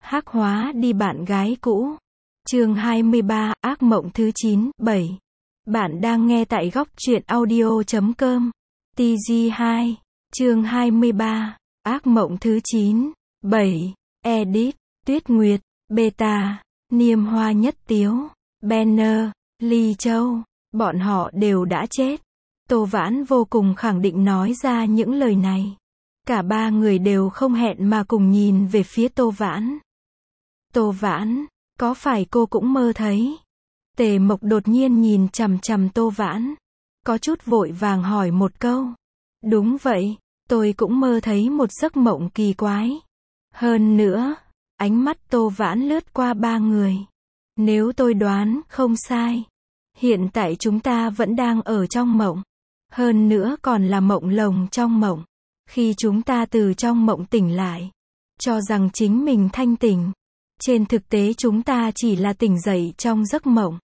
Hắc hóa đi bạn gái cũ. Chương 23, ác mộng thứ 9, 7. Bạn đang nghe tại góc truyện audio.com. TG2. Chương 23, ác mộng thứ 9, 7. Edit, Tuyết Nguyệt, Beta, Niêm Hoa Nhất Tiếu, Banner, Ly Châu, bọn họ đều đã chết. Tô Vãn vô cùng khẳng định nói ra những lời này. Cả ba người đều không hẹn mà cùng nhìn về phía Tô Vãn. Tô Vãn, có phải cô cũng mơ thấy? Tề Mộc đột nhiên nhìn chằm chằm Tô Vãn, có chút vội vàng hỏi một câu. Đúng vậy, tôi cũng mơ thấy một giấc mộng kỳ quái. Hơn nữa, ánh mắt Tô Vãn lướt qua ba người. Nếu tôi đoán không sai, hiện tại chúng ta vẫn đang ở trong mộng. Hơn nữa còn là mộng lồng trong mộng. Khi chúng ta từ trong mộng tỉnh lại, cho rằng chính mình thanh tỉnh. Trên thực tế chúng ta chỉ là tỉnh dậy trong giấc mộng.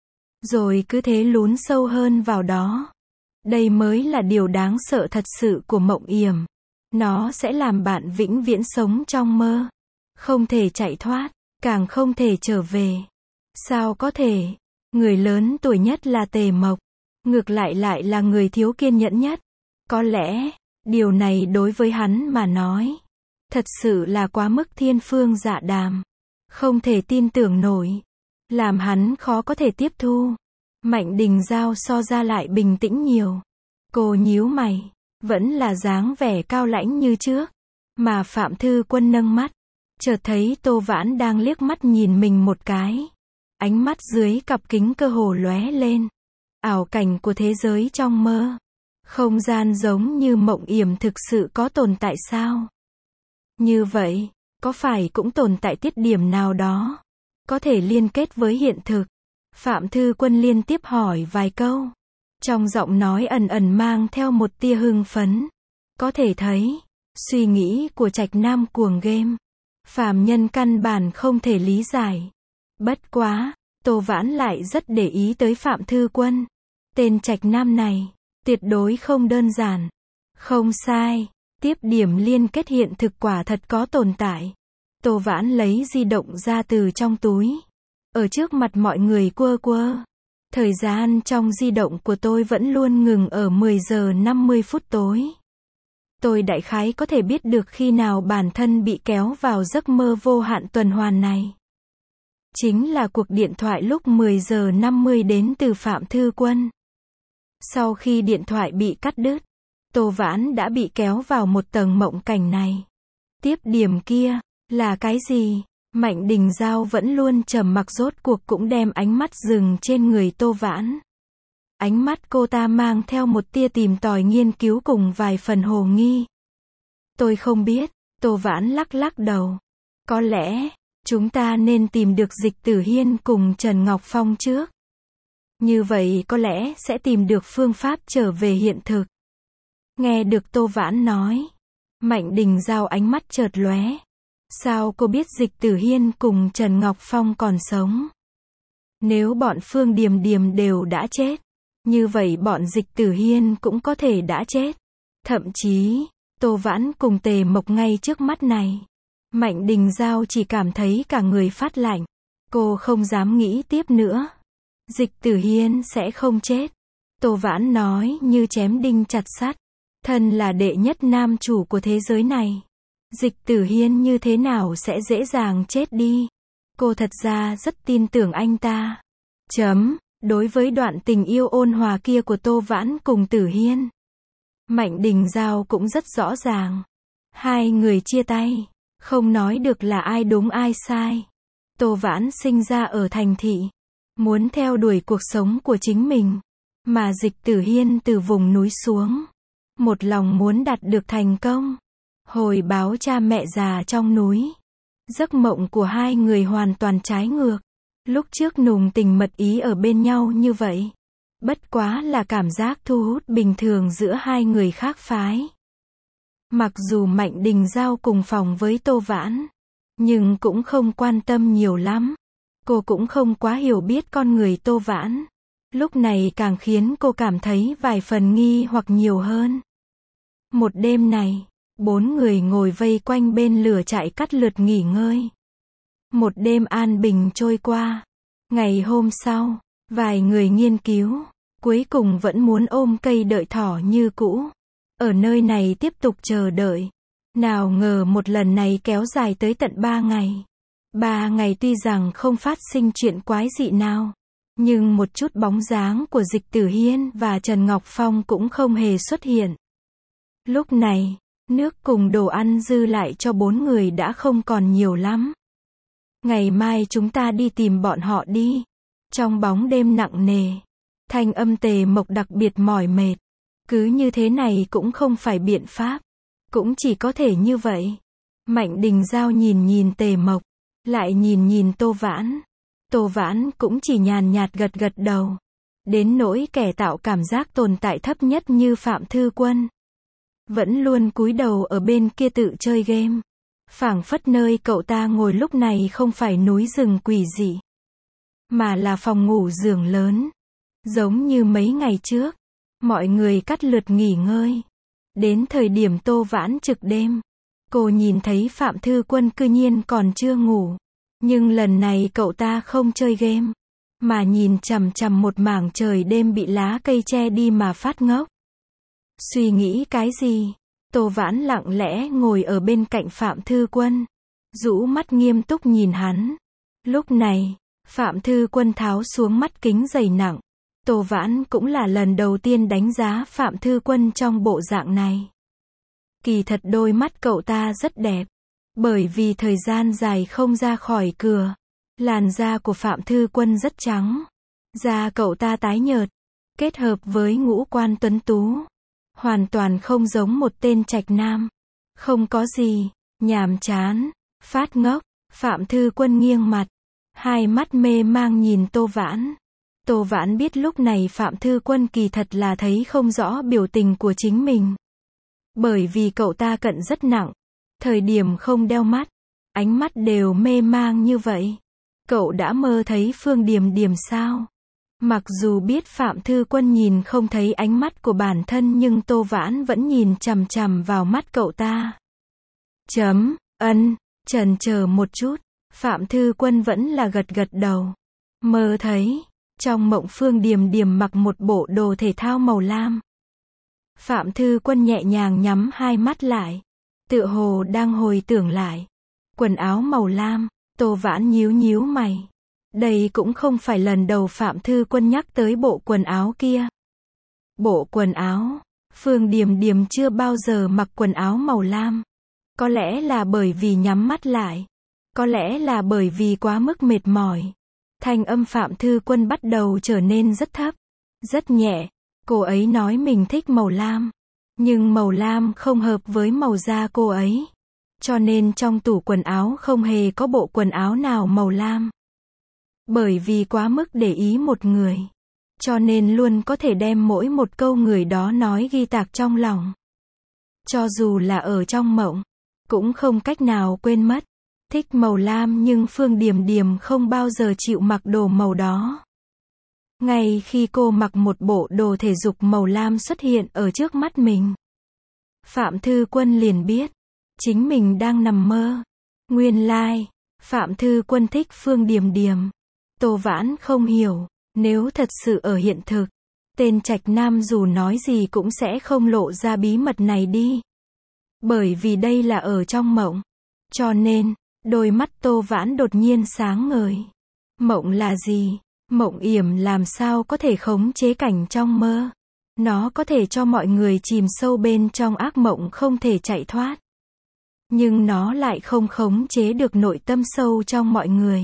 Rồi cứ thế lún sâu hơn vào đó. Đây mới là điều đáng sợ thật sự của mộng yểm. Nó sẽ làm bạn vĩnh viễn sống trong mơ. Không thể chạy thoát, càng không thể trở về. Sao có thể? Người lớn tuổi nhất là Tề Mộc. Ngược lại là người thiếu kiên nhẫn nhất. Có lẽ, điều này đối với hắn mà nói, thật sự là quá mức thiên phương dạ đàm. Không thể tin tưởng nổi. Làm hắn khó có thể tiếp thu. Mạnh Đình Giao so ra lại bình tĩnh nhiều. Cô nhíu mày, vẫn là dáng vẻ cao lãnh như trước. Mà Phạm Thư Quân nâng mắt, chợt thấy Tô Vãn đang liếc mắt nhìn mình một cái. Ánh mắt dưới cặp kính cơ hồ lóe lên. Ảo cảnh của thế giới trong mơ. Không gian giống như mộng yểm thực sự có tồn tại sao? Như vậy, có phải cũng tồn tại tiết điểm nào đó, có thể liên kết với hiện thực? Phạm Thư Quân liên tiếp hỏi vài câu. Trong giọng nói ẩn ẩn mang theo một tia hưng phấn. Có thể thấy, suy nghĩ của Trạch Nam cuồng game. Phàm nhân căn bản không thể lý giải. Bất quá, Tô Vãn lại rất để ý tới Phạm Thư Quân. Tên Trạch Nam này, tuyệt đối không đơn giản. Không sai, tiếp điểm liên kết hiện thực quả thật có tồn tại. Tô Vãn lấy di động ra từ trong túi. Ở trước mặt mọi người quơ quơ. Thời gian trong di động của tôi vẫn luôn ngừng ở 10 giờ 50 phút tối. Tôi đại khái có thể biết được khi nào bản thân bị kéo vào giấc mơ vô hạn tuần hoàn này. Chính là cuộc điện thoại lúc 10 giờ 50 đến từ Phạm Thư Quân. Sau khi điện thoại bị cắt đứt, Tô Vãn đã bị kéo vào một tầng mộng cảnh này. Tiếp điểm kia, là cái gì? Mạnh Đình Giao vẫn luôn trầm mặc, rốt cuộc cũng đem ánh mắt dừng trên người Tô Vãn. Ánh mắt cô ta mang theo một tia tìm tòi nghiên cứu cùng vài phần hồ nghi. Tôi không biết, Tô Vãn lắc lắc đầu. Có lẽ, chúng ta nên tìm được Dịch Tử Hiên cùng Trần Ngọc Phong trước. Như vậy có lẽ sẽ tìm được phương pháp trở về hiện thực. Nghe được Tô Vãn nói, Mạnh Đình Giao ánh mắt chợt lóe. Sao cô biết Dịch Tử Hiên cùng Trần Ngọc Phong còn sống? Nếu bọn Phương Điềm Điềm đều đã chết, như vậy bọn Dịch Tử Hiên cũng có thể đã chết. Thậm chí, Tô Vãn cùng Tề Mộc ngay trước mắt này. Mạnh Đình Giao chỉ cảm thấy cả người phát lạnh. Cô không dám nghĩ tiếp nữa. Dịch Tử Hiên sẽ không chết. Tô Vãn nói như chém đinh chặt sắt. Thân là đệ nhất nam chủ của thế giới này. Dịch Tử Hiên như thế nào sẽ dễ dàng chết đi. Cô thật ra rất tin tưởng anh ta. Đối với đoạn tình yêu ôn hòa kia của Tô Vãn cùng Tử Hiên, Mạnh Đình Giao cũng rất rõ ràng. Hai người chia tay, không nói được là ai đúng ai sai. Tô Vãn sinh ra ở thành thị, muốn theo đuổi cuộc sống của chính mình. Mà Dịch Tử Hiên từ vùng núi xuống, một lòng muốn đạt được thành công. Hồi báo cha mẹ già trong núi. Giấc mộng của hai người hoàn toàn trái ngược. Lúc trước nùng tình mật ý ở bên nhau như vậy. Bất quá là cảm giác thu hút bình thường giữa hai người khác phái. Mặc dù Mạnh Đình Giao cùng phòng với Tô Vãn, nhưng cũng không quan tâm nhiều lắm. Cô cũng không quá hiểu biết con người Tô Vãn. Lúc này càng khiến cô cảm thấy vài phần nghi hoặc nhiều hơn. Một đêm này, 4 người ngồi vây quanh bên lửa trại cắt lượt nghỉ ngơi. Một đêm an bình trôi qua. Ngày hôm sau, vài người nghiên cứu, cuối cùng vẫn muốn ôm cây đợi thỏ như cũ. Ở nơi này tiếp tục chờ đợi. Nào ngờ một lần này kéo dài tới tận 3 ngày. 3 ngày tuy rằng không phát sinh chuyện quái dị nào, nhưng một chút bóng dáng của Dịch Tử Hiên và Trần Ngọc Phong cũng không hề xuất hiện. Lúc này, nước cùng đồ ăn dư lại cho 4 người đã không còn nhiều lắm. Ngày mai chúng ta đi tìm bọn họ đi. Trong bóng đêm nặng nề, thanh âm Tề Mộc đặc biệt mỏi mệt. Cứ như thế này cũng không phải biện pháp. Cũng chỉ có thể như vậy. Mạnh Đình Giao nhìn nhìn Tề Mộc, lại nhìn nhìn Tô Vãn. Tô Vãn cũng chỉ nhàn nhạt gật gật đầu. Đến nỗi kẻ tạo cảm giác tồn tại thấp nhất như Phạm Thư Quân, vẫn luôn cúi đầu ở bên kia tự chơi game. Phảng phất nơi cậu ta ngồi lúc này không phải núi rừng quỷ dị, mà là phòng ngủ giường lớn. Giống như mấy ngày trước, mọi người cắt lượt nghỉ ngơi. Đến thời điểm Tô Vãn trực đêm, cô nhìn thấy Phạm Thư Quân cư nhiên còn chưa ngủ. Nhưng lần này cậu ta không chơi game, mà nhìn chằm chằm một mảng trời đêm bị lá cây che đi mà phát ngốc. Suy nghĩ cái gì? Tô Vãn lặng lẽ ngồi ở bên cạnh Phạm Thư Quân, rũ mắt nghiêm túc nhìn hắn. Lúc này, Phạm Thư Quân tháo xuống mắt kính dày nặng. Tô Vãn cũng là lần đầu tiên đánh giá Phạm Thư Quân trong bộ dạng này. Kỳ thật đôi mắt cậu ta rất đẹp. Bởi vì thời gian dài không ra khỏi cửa, làn da của Phạm Thư Quân rất trắng. Da cậu ta tái nhợt, kết hợp với ngũ quan tuấn tú, hoàn toàn không giống một tên trạch nam. Không có gì, nhàm chán, phát ngốc. Phạm Thư Quân nghiêng mặt, hai mắt mê mang nhìn Tô Vãn. Tô Vãn biết lúc này Phạm Thư Quân kỳ thật là thấy không rõ biểu tình của chính mình. Bởi vì cậu ta cận rất nặng. Thời điểm không đeo mắt, ánh mắt đều mê mang như vậy. Cậu đã mơ thấy Phương Điềm Điềm sao? Mặc dù biết Phạm Thư Quân nhìn không thấy ánh mắt của bản thân nhưng Tô Vãn vẫn nhìn chằm chằm vào mắt cậu ta. Chần chờ một chút, Phạm Thư Quân vẫn là gật gật đầu. Mơ thấy, trong mộng Phương Điềm Điềm mặc một bộ đồ thể thao màu lam. Phạm Thư Quân nhẹ nhàng nhắm hai mắt lại, tựa hồ đang hồi tưởng lại. Quần áo màu lam. Tô Vãn nhíu nhíu mày. Đây cũng không phải lần đầu Phạm Thư Quân nhắc tới bộ quần áo kia. Bộ quần áo, Phương Điềm Điềm chưa bao giờ mặc quần áo màu lam. Có lẽ là bởi vì nhắm mắt lại. Có lẽ là bởi vì quá mức mệt mỏi. Thanh âm Phạm Thư Quân bắt đầu trở nên rất thấp, rất nhẹ. Cô ấy nói mình thích màu lam. Nhưng màu lam không hợp với màu da cô ấy. Cho nên trong tủ quần áo không hề có bộ quần áo nào màu lam. Bởi vì quá mức để ý một người. Cho nên luôn có thể đem mỗi một câu người đó nói ghi tạc trong lòng. Cho dù là ở trong mộng, cũng không cách nào quên mất. Thích màu lam nhưng Phương Điềm Điềm không bao giờ chịu mặc đồ màu đó. Ngay khi cô mặc một bộ đồ thể dục màu lam xuất hiện ở trước mắt mình, Phạm Thư Quân liền biết, chính mình đang nằm mơ. Nguyên lai, Phạm Thư Quân thích Phương Điềm Điềm. Tô Vãn không hiểu, nếu thật sự ở hiện thực, tên trạch nam dù nói gì cũng sẽ không lộ ra bí mật này đi. Bởi vì đây là ở trong mộng. Cho nên, đôi mắt Tô Vãn đột nhiên sáng ngời. Mộng là gì? Mộng yểm làm sao có thể khống chế cảnh trong mơ? Nó có thể cho mọi người chìm sâu bên trong ác mộng không thể chạy thoát. Nhưng nó lại không khống chế được nội tâm sâu trong mọi người.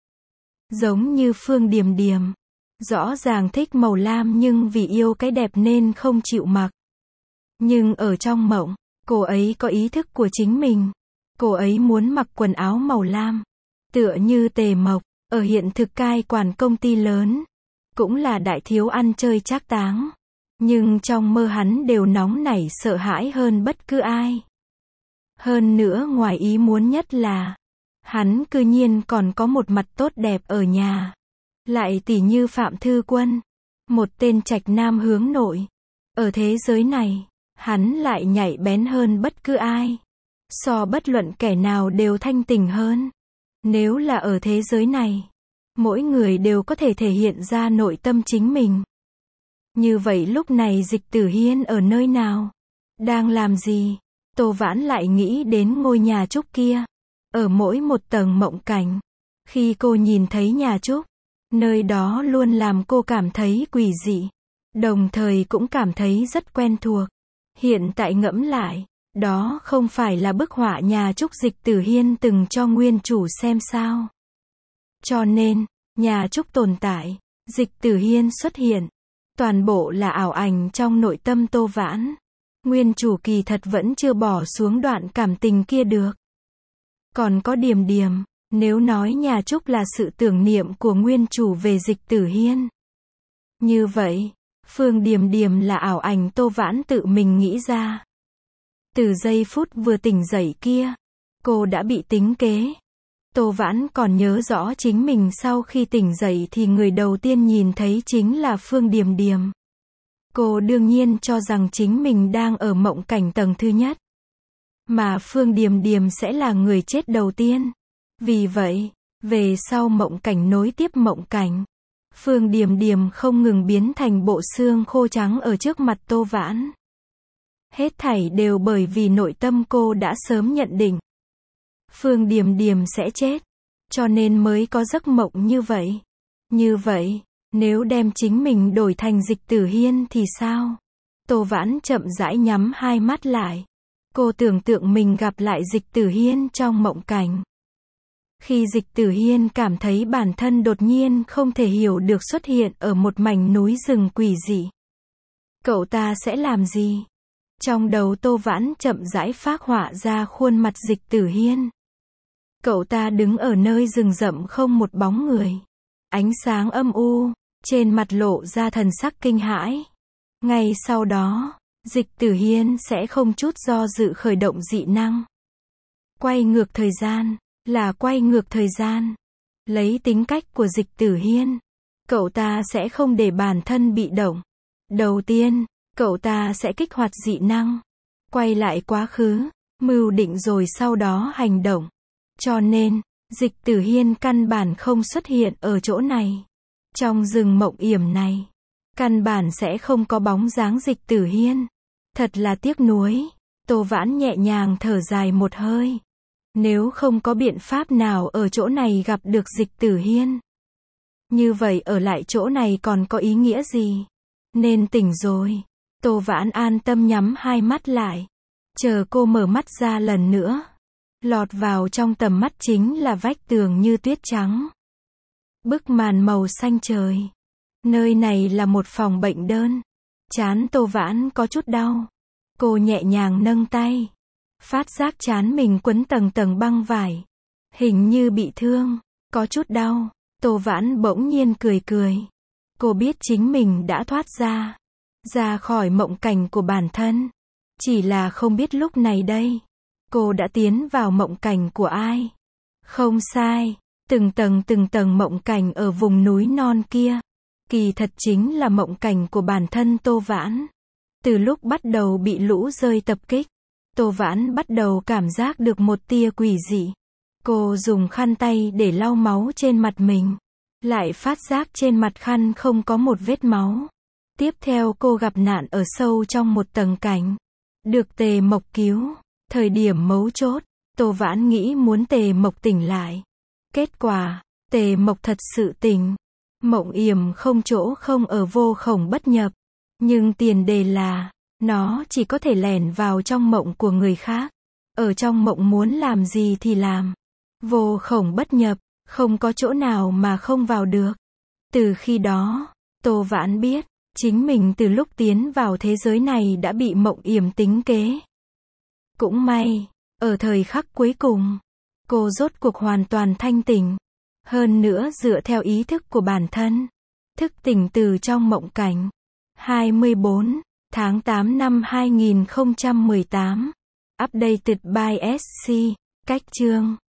Giống như Phương Điềm Điềm. Rõ ràng thích màu lam nhưng vì yêu cái đẹp nên không chịu mặc. Nhưng ở trong mộng, cô ấy có ý thức của chính mình. Cô ấy muốn mặc quần áo màu lam. Tựa như Tề Mộc, ở hiện thực cai quản công ty lớn. Cũng là đại thiếu ăn chơi trác táng. Nhưng trong mơ hắn đều nóng nảy sợ hãi hơn bất cứ ai. Hơn nữa ngoài ý muốn nhất là, hắn cư nhiên còn có một mặt tốt đẹp ở nhà. Lại tỉ như Phạm Thư Quân, một tên trạch nam hướng nội. Ở thế giới này, hắn lại nhạy bén hơn bất cứ ai. So bất luận kẻ nào đều thanh tỉnh hơn. Nếu là ở thế giới này, mỗi người đều có thể thể hiện ra nội tâm chính mình. Như vậy lúc này Dịch Tử Hiên ở nơi nào? Đang làm gì? Tô Vãn lại nghĩ đến ngôi nhà trúc kia. Ở mỗi một tầng mộng cảnh. Khi cô nhìn thấy nhà trúc, nơi đó luôn làm cô cảm thấy quỷ dị. Đồng thời cũng cảm thấy rất quen thuộc. Hiện tại ngẫm lại, đó không phải là bức họa nhà trúc Dịch Tử Hiên từng cho nguyên chủ xem sao. Cho nên, nhà trúc tồn tại, Dịch Tử Hiên xuất hiện. Toàn bộ là ảo ảnh trong nội tâm Tô Vãn. Nguyên chủ kỳ thật vẫn chưa bỏ xuống đoạn cảm tình kia được. Còn có Điềm Điềm, nếu nói nhà trúc là sự tưởng niệm của nguyên chủ về Dịch Tử Hiên. Như vậy, Phương Điềm Điềm là ảo ảnh Tô Vãn tự mình nghĩ ra. Từ giây phút vừa tỉnh dậy kia, cô đã bị tính kế. Tô Vãn còn nhớ rõ chính mình sau khi tỉnh dậy thì người đầu tiên nhìn thấy chính là Phương Điềm Điềm. Cô đương nhiên cho rằng chính mình đang ở mộng cảnh tầng thứ nhất. Mà Phương Điềm Điềm sẽ là người chết đầu tiên. Vì vậy, về sau mộng cảnh nối tiếp mộng cảnh, Phương Điềm Điềm không ngừng biến thành bộ xương khô trắng ở trước mặt Tô Vãn. Hết thảy đều bởi vì nội tâm cô đã sớm nhận định Phương Điềm Điềm sẽ chết, cho nên mới có giấc mộng như vậy. Như vậy, nếu đem chính mình đổi thành Dịch Tử Hiên thì sao? Tô Vãn chậm rãi nhắm hai mắt lại. Cô tưởng tượng mình gặp lại Dịch Tử Hiên trong mộng cảnh. Khi Dịch Tử Hiên cảm thấy bản thân đột nhiên không thể hiểu được xuất hiện ở một mảnh núi rừng quỷ dị. Cậu ta sẽ làm gì? Trong đầu Tô Vãn chậm rãi phác họa ra khuôn mặt Dịch Tử Hiên. Cậu ta đứng ở nơi rừng rậm không một bóng người. Ánh sáng âm u, trên mặt lộ ra thần sắc kinh hãi. Ngay sau đó, Dịch Tử Hiên sẽ không chút do dự khởi động dị năng. Quay ngược thời gian, là quay ngược thời gian. Lấy tính cách của Dịch Tử Hiên, cậu ta sẽ không để bản thân bị động. Đầu tiên, cậu ta sẽ kích hoạt dị năng, quay lại quá khứ, mưu định rồi sau đó hành động. Cho nên, Dịch Tử Hiên căn bản không xuất hiện ở chỗ này. Trong rừng mộng yểm này, căn bản sẽ không có bóng dáng Dịch Tử Hiên. Thật là tiếc nuối. Tô Vãn nhẹ nhàng thở dài một hơi. Nếu không có biện pháp nào ở chỗ này gặp được Dịch Tử Hiên, như vậy ở lại chỗ này còn có ý nghĩa gì? Nên tỉnh rồi. Tô Vãn an tâm nhắm hai mắt lại. Chờ cô mở mắt ra lần nữa. Lọt vào trong tầm mắt chính là vách tường như tuyết trắng. Bức màn màu xanh trời. Nơi này là một phòng bệnh đơn. Trán Tô Vãn có chút đau. Cô nhẹ nhàng nâng tay. Phát giác trán mình quấn tầng tầng băng vải. Hình như bị thương. Có chút đau. Tô Vãn bỗng nhiên cười cười. Cô biết chính mình đã thoát ra khỏi mộng cảnh của bản thân. Chỉ là không biết lúc này đây, cô đã tiến vào mộng cảnh của ai. Không sai, từng tầng mộng cảnh ở vùng núi non kia. Kỳ thật chính là mộng cảnh của bản thân Tô Vãn. Từ lúc bắt đầu bị lũ rơi tập kích, Tô Vãn bắt đầu cảm giác được một tia quỷ dị. Cô dùng khăn tay để lau máu trên mặt mình. Lại phát giác trên mặt khăn không có một vết máu. Tiếp theo cô gặp nạn ở sâu trong một tầng cảnh. Được Tề Mộc cứu. Thời điểm mấu chốt, Tô Vãn nghĩ muốn Tề Mộc tỉnh lại. Kết quả, Tề Mộc thật sự tỉnh. Mộng yểm không chỗ không ở vô khổng bất nhập. Nhưng tiền đề là, nó chỉ có thể lẻn vào trong mộng của người khác. Ở trong mộng muốn làm gì thì làm. Vô khổng bất nhập, không có chỗ nào mà không vào được. Từ khi đó, Tô Vãn biết, chính mình từ lúc tiến vào thế giới này đã bị mộng yểm tính kế. Cũng may, ở thời khắc cuối cùng, cô rốt cuộc hoàn toàn thanh tỉnh. Hơn nữa dựa theo ý thức của bản thân. Thức tỉnh từ trong mộng cảnh. 24 tháng 8 năm 2018. Updated by SC. Cách chương